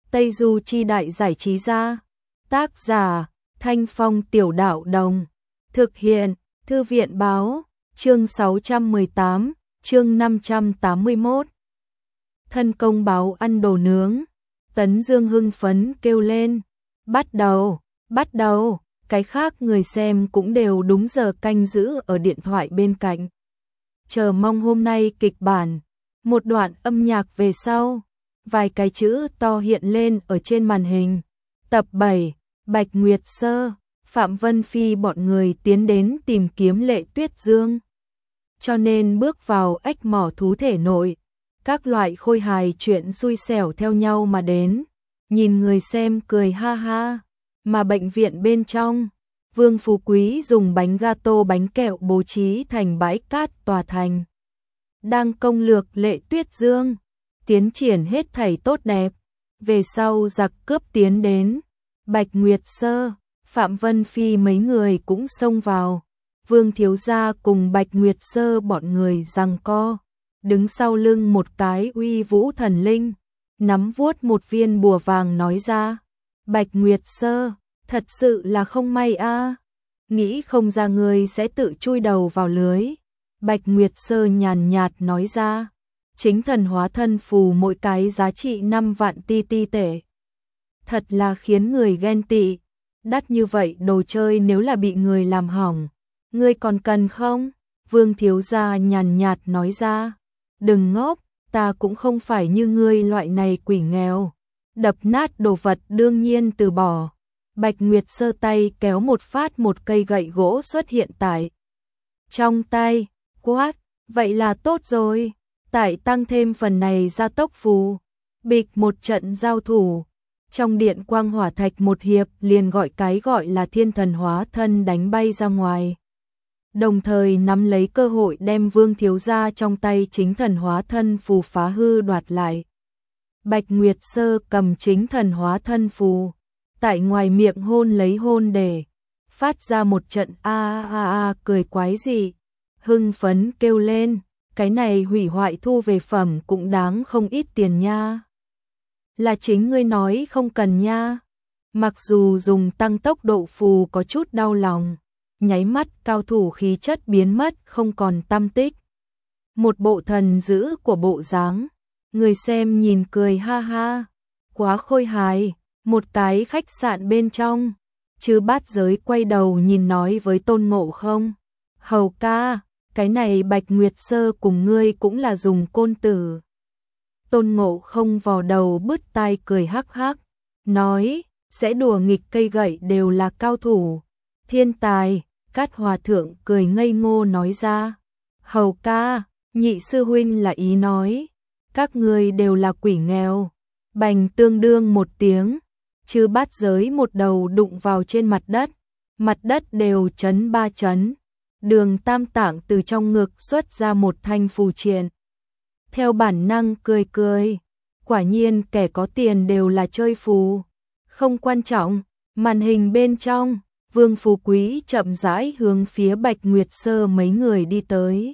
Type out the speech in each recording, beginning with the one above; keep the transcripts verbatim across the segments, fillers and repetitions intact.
Tây Du chi đại giải trí gia. Tác giả, Thanh Phong Tiểu Đạo Đồng. Thực hiện, Thư viện Báo, chương sáu trăm mười tám, chương năm trăm tám mươi mốt. Thân công báo ăn đồ nướng. Tấn Dương hưng phấn kêu lên. Bắt đầu, bắt đầu, cái khác người xem cũng đều đúng giờ canh giữ ở điện thoại bên cạnh. Chờ mong hôm nay kịch bản. Một đoạn âm nhạc về sau. Vài cái chữ to hiện lên ở trên màn hình. Tập bảy, Bạch Nguyệt Sơ, Phạm Vân Phi bọn người tiến đến tìm kiếm Lệ Tuyết Dương. Cho nên bước vào ếch mỏ thú thể nội. Các loại khôi hài chuyện xui xẻo theo nhau mà đến. Nhìn người xem cười ha ha. Mà bệnh viện bên trong, Vương Phú Quý dùng bánh gato bánh kẹo bố trí thành bãi cát tòa thành. Đang công lược Lệ Tuyết Dương. Tiến triển hết thảy tốt đẹp. Về sau giặc cướp tiến đến. Bạch Nguyệt Sơ, Phạm Vân Phi mấy người cũng xông vào. Vương Thiếu Gia cùng Bạch Nguyệt Sơ bọn người giằng co. Đứng sau lưng một cái uy vũ thần linh. Nắm vuốt một viên bùa vàng nói ra. Bạch Nguyệt Sơ, thật sự là không may a. Nghĩ không ra người sẽ tự chui đầu vào lưới. Bạch Nguyệt Sơ nhàn nhạt nói ra. Chính thần hóa thân phù mỗi cái giá trị năm vạn ti ti tệ. Thật là khiến người ghen tị. Đắt như vậy đồ chơi nếu là bị người làm hỏng. Ngươi còn cần không? Vương Thiếu Gia nhàn nhạt nói ra. Đừng ngốc, ta cũng không phải như ngươi loại này quỷ nghèo. Đập nát đồ vật đương nhiên từ bỏ. Bạch Nguyệt Sơ tay kéo một phát một cây gậy gỗ xuất hiện tại trong tay. Quát, vậy là tốt rồi. Tại tăng thêm phần này gia tốc phù. Bịch một trận giao thủ. Trong điện quang hỏa thạch một hiệp liền gọi cái gọi là thiên thần hóa thân đánh bay ra ngoài. Đồng thời nắm lấy cơ hội đem Vương Thiếu Gia trong tay chính thần hóa thân phù phá hư đoạt lại. Bạch Nguyệt Sơ cầm chính thần hóa thân phù. Tại ngoài miệng hôn lấy hôn để. Phát ra một trận a a a cười quái dị. Hưng phấn kêu lên. Cái này hủy hoại thu về phẩm cũng đáng không ít tiền nha. Là chính ngươi nói không cần nha. Mặc dù dùng tăng tốc độ phù có chút đau lòng. Nháy mắt cao thủ khí chất biến mất không còn tăm tích. Một bộ thần dữ của bộ dáng. Người xem nhìn cười ha ha. Quá khôi hài. Một cái khách sạn bên trong. Chứ Bát Giới quay đầu nhìn nói với Tôn Ngộ Không. Hầu ca. Cái này Bạch Nguyệt Sơ cùng ngươi cũng là dùng côn tử. Tôn Ngộ Không vò đầu bứt tai cười hắc hắc. Nói, sẽ đùa nghịch cây gậy đều là cao thủ. Thiên tài, Cát Hòa Thượng cười ngây ngô nói ra. Hầu ca, nhị sư huynh là ý nói. Các ngươi đều là quỷ nghèo. Bành tương đương một tiếng. Chứ Bát Giới một đầu đụng vào trên mặt đất. Mặt đất đều chấn ba chấn. Đường Tam Tạng từ trong ngực xuất ra một thanh phù triện. Theo bản năng cười cười. Quả nhiên kẻ có tiền đều là chơi phù. Không quan trọng, màn hình bên trong, Vương Phú Quý chậm rãi hướng phía Bạch Nguyệt Sơ mấy người đi tới.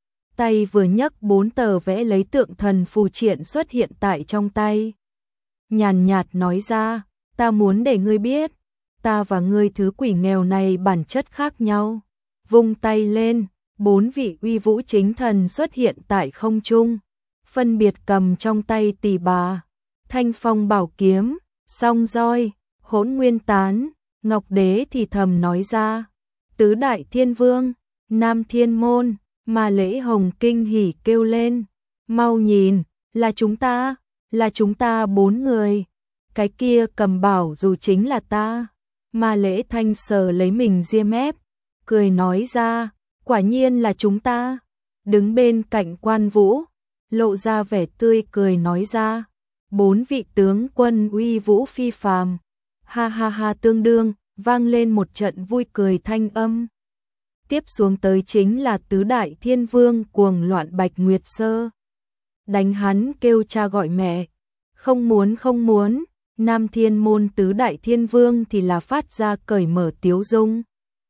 Tay vừa nhấc bốn tờ vẽ lấy tượng thần phù triện xuất hiện tại trong tay. Nhàn nhạt nói ra, ta muốn để ngươi biết, ta và ngươi thứ quỷ nghèo này bản chất khác nhau. Vung tay lên, bốn vị uy vũ chính thần xuất hiện tại không trung, phân biệt cầm trong tay tỷ bà, thanh phong bảo kiếm, song roi, hỗn nguyên tán. Ngọc Đế thì thầm nói ra, tứ đại thiên vương, nam thiên môn, mà Lễ Hồng kinh hỉ kêu lên, mau nhìn, là chúng ta, là chúng ta bốn người, cái kia cầm bảo dù chính là ta. Mà Lễ Thanh sờ lấy mình ria mép, cười nói ra, quả nhiên là chúng ta. Đứng bên cạnh Quan Vũ, lộ ra vẻ tươi cười nói ra, bốn vị tướng quân uy vũ phi phàm. Ha ha ha tương đương, vang lên một trận vui cười thanh âm. Tiếp xuống tới chính là tứ đại thiên vương cuồng loạn Bạch Nguyệt Sơ. Đánh hắn kêu cha gọi mẹ. Không muốn không muốn, nam thiên môn tứ đại thiên vương thì là phát ra cởi mở tiếu dung.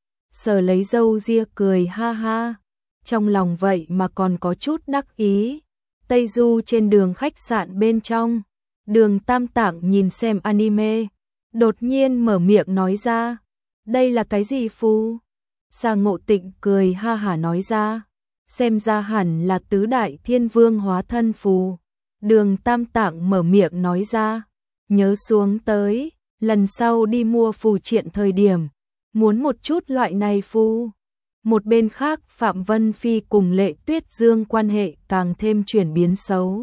Sờ lấy râu ria cười ha ha. Trong lòng vậy mà còn có chút đắc ý. Tây Du trên đường khách sạn bên trong. Đường Tam Tạng nhìn xem anime, đột nhiên mở miệng nói ra, đây là cái gì phù? Sa Ngộ Tịnh cười ha hả nói ra, xem ra hẳn là tứ đại thiên vương hóa thân phù. Đường Tam Tạng mở miệng nói ra, nhớ xuống tới, lần sau đi mua phù triện thời điểm, muốn một chút loại này phù. Một bên khác Phạm Vân Phi cùng Lệ Tuyết Dương quan hệ càng thêm chuyển biến xấu.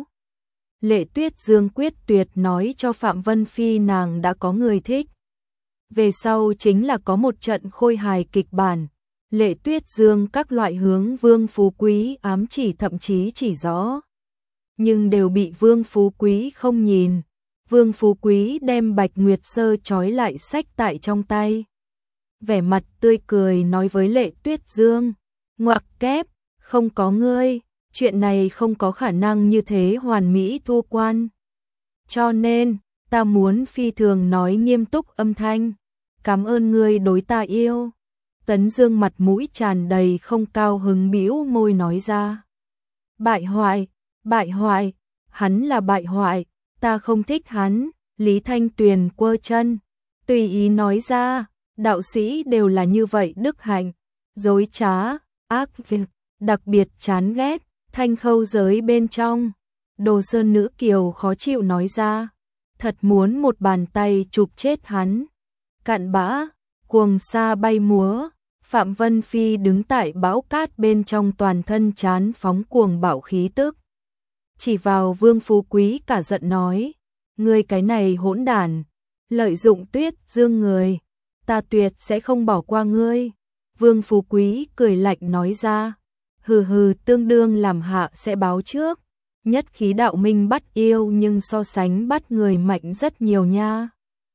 Lệ Tuyết Dương quyết tuyệt nói cho Phạm Vân Phi nàng đã có người thích. Về sau chính là có một trận khôi hài kịch bản. Lệ Tuyết Dương các loại hướng Vương Phú Quý ám chỉ thậm chí chỉ rõ. Nhưng đều bị Vương Phú Quý không nhìn. Vương Phú Quý đem Bạch Nguyệt Sơ trói lại sách tại trong tay. Vẻ mặt tươi cười nói với Lệ Tuyết Dương, ngoặc kép, không có ngươi, chuyện này không có khả năng như thế hoàn mỹ thu quan. Cho nên, ta muốn phi thường nói nghiêm túc âm thanh, cảm ơn ngươi đối ta yêu. Tấn Dương mặt mũi tràn đầy không cao hứng bĩu môi nói ra. Bại hoại, bại hoại, hắn là bại hoại, ta không thích hắn. Lý Thanh Tuyền quơ chân, tùy ý nói ra, đạo sĩ đều là như vậy đức hạnh, dối trá, ác việc, đặc biệt chán ghét. Thanh Khâu giới bên trong, Đồ Sơn Nữ Kiều khó chịu nói ra, thật muốn một bàn tay chụp chết hắn. Cặn bã, cuồng sa bay múa, Phạm Vân Phi đứng tại bão cát bên trong toàn thân chán phóng cuồng bạo khí tức. Chỉ vào Vương Phú Quý cả giận nói, ngươi cái này hỗn đản, lợi dụng Tuyết Dương người, ta tuyệt sẽ không bỏ qua ngươi. Vương Phú Quý cười lạnh nói ra, hừ hừ, tương đương làm hạ sẽ báo trước, nhất khí đạo minh bắt yêu nhưng so sánh bắt người mạnh rất nhiều nha.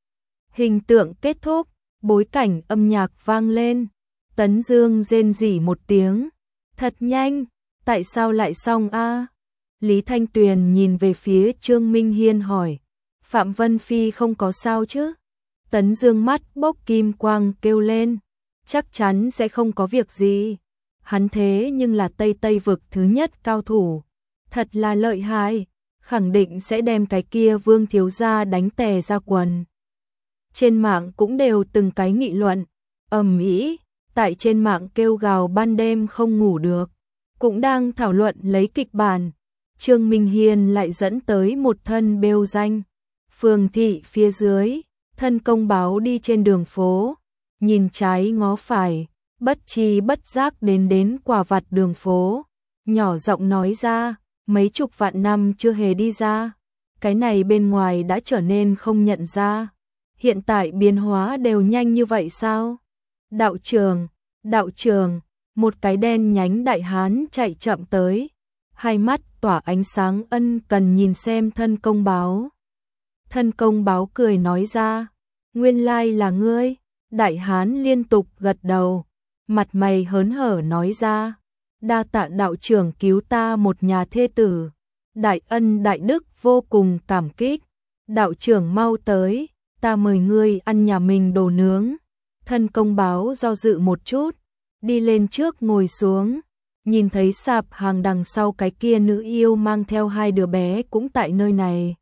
Hình tượng kết thúc, bối cảnh âm nhạc vang lên, Tấn Dương rên rỉ một tiếng, thật nhanh, tại sao lại xong a? Lý Thanh Tuyền nhìn về phía Trương Minh Hiên hỏi, Phạm Vân Phi không có sao chứ? Tấn Dương mắt bốc kim quang kêu lên, chắc chắn sẽ không có việc gì. Hắn thế nhưng là Tây Tây vực thứ nhất cao thủ, thật là lợi hại, khẳng định sẽ đem cái kia Vương thiếu gia đánh tè ra quần. Trên mạng cũng đều từng cái nghị luận, ầm ĩ, tại trên mạng kêu gào ban đêm không ngủ được, cũng đang thảo luận lấy kịch bản. Trương Minh Hiên lại dẫn tới một thân bêu danh, phường thị phía dưới, thân công báo đi trên đường phố, nhìn trái ngó phải, bất chi bất giác đến đến quả vặt đường phố, nhỏ giọng nói ra, mấy chục vạn năm chưa hề đi ra, cái này bên ngoài đã trở nên không nhận ra, hiện tại biến hóa đều nhanh như vậy sao? Đạo trường, đạo trường, một cái đen nhánh đại hán chạy chậm tới, hai mắt tỏa ánh sáng ân cần nhìn xem thân công báo. Thân công báo cười nói ra, nguyên lai là ngươi. Đại hán liên tục gật đầu, mặt mày hớn hở nói ra, đa tạ đạo trưởng cứu ta một nhà thê tử, đại ân đại đức vô cùng cảm kích. Đạo trưởng mau tới, ta mời ngươi ăn nhà mình đồ nướng. Thân công báo do dự một chút, đi lên trước ngồi xuống, nhìn thấy sạp hàng đằng sau cái kia nữ yêu mang theo hai đứa bé cũng tại nơi này.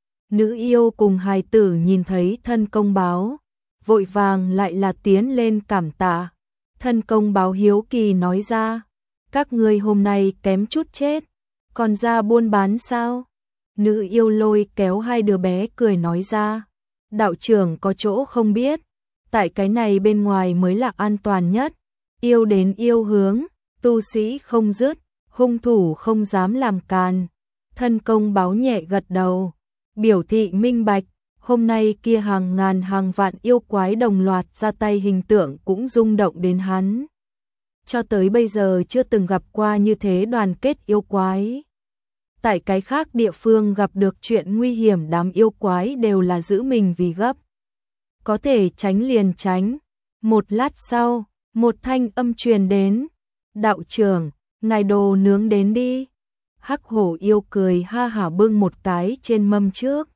Nữ yêu cùng hài tử nhìn thấy thân công báo, vội vàng lại là tiến lên cảm tạ. Thân công báo hiếu kỳ nói ra, các ngươi hôm nay kém chút chết, còn ra buôn bán sao? Nữ yêu lôi kéo hai đứa bé cười nói ra, đạo trưởng có chỗ không biết, tại cái này bên ngoài mới là an toàn nhất, yêu đến yêu hướng, tu sĩ không dứt, hung thủ không dám làm càn. Thân công báo nhẹ gật đầu, biểu thị minh bạch. Hôm nay kia hàng ngàn hàng vạn yêu quái đồng loạt ra tay hình tượng cũng rung động đến hắn. Cho tới bây giờ chưa từng gặp qua như thế đoàn kết yêu quái. Tại cái khác địa phương gặp được chuyện nguy hiểm đám yêu quái đều là giữ mình vì gấp. Có thể tránh liền tránh. Một lát sau, một thanh âm truyền đến. Đạo trưởng, ngài đồ nướng đến đi. Hắc hổ yêu cười ha hả bưng một cái trên mâm trước.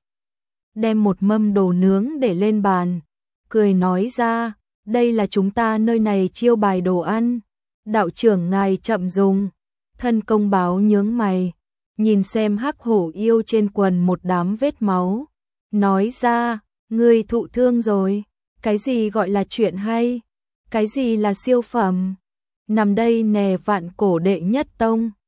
Đem một mâm đồ nướng để lên bàn, cười nói ra, đây là chúng ta nơi này chiêu bài đồ ăn, đạo trưởng ngài chậm dùng. Thân công báo nhướng mày, nhìn xem hắc hổ yêu trên quần một đám vết máu, nói ra, ngươi thụ thương rồi, cái gì gọi là chuyện hay, cái gì là siêu phẩm, nằm đây nè vạn cổ đệ nhất tông.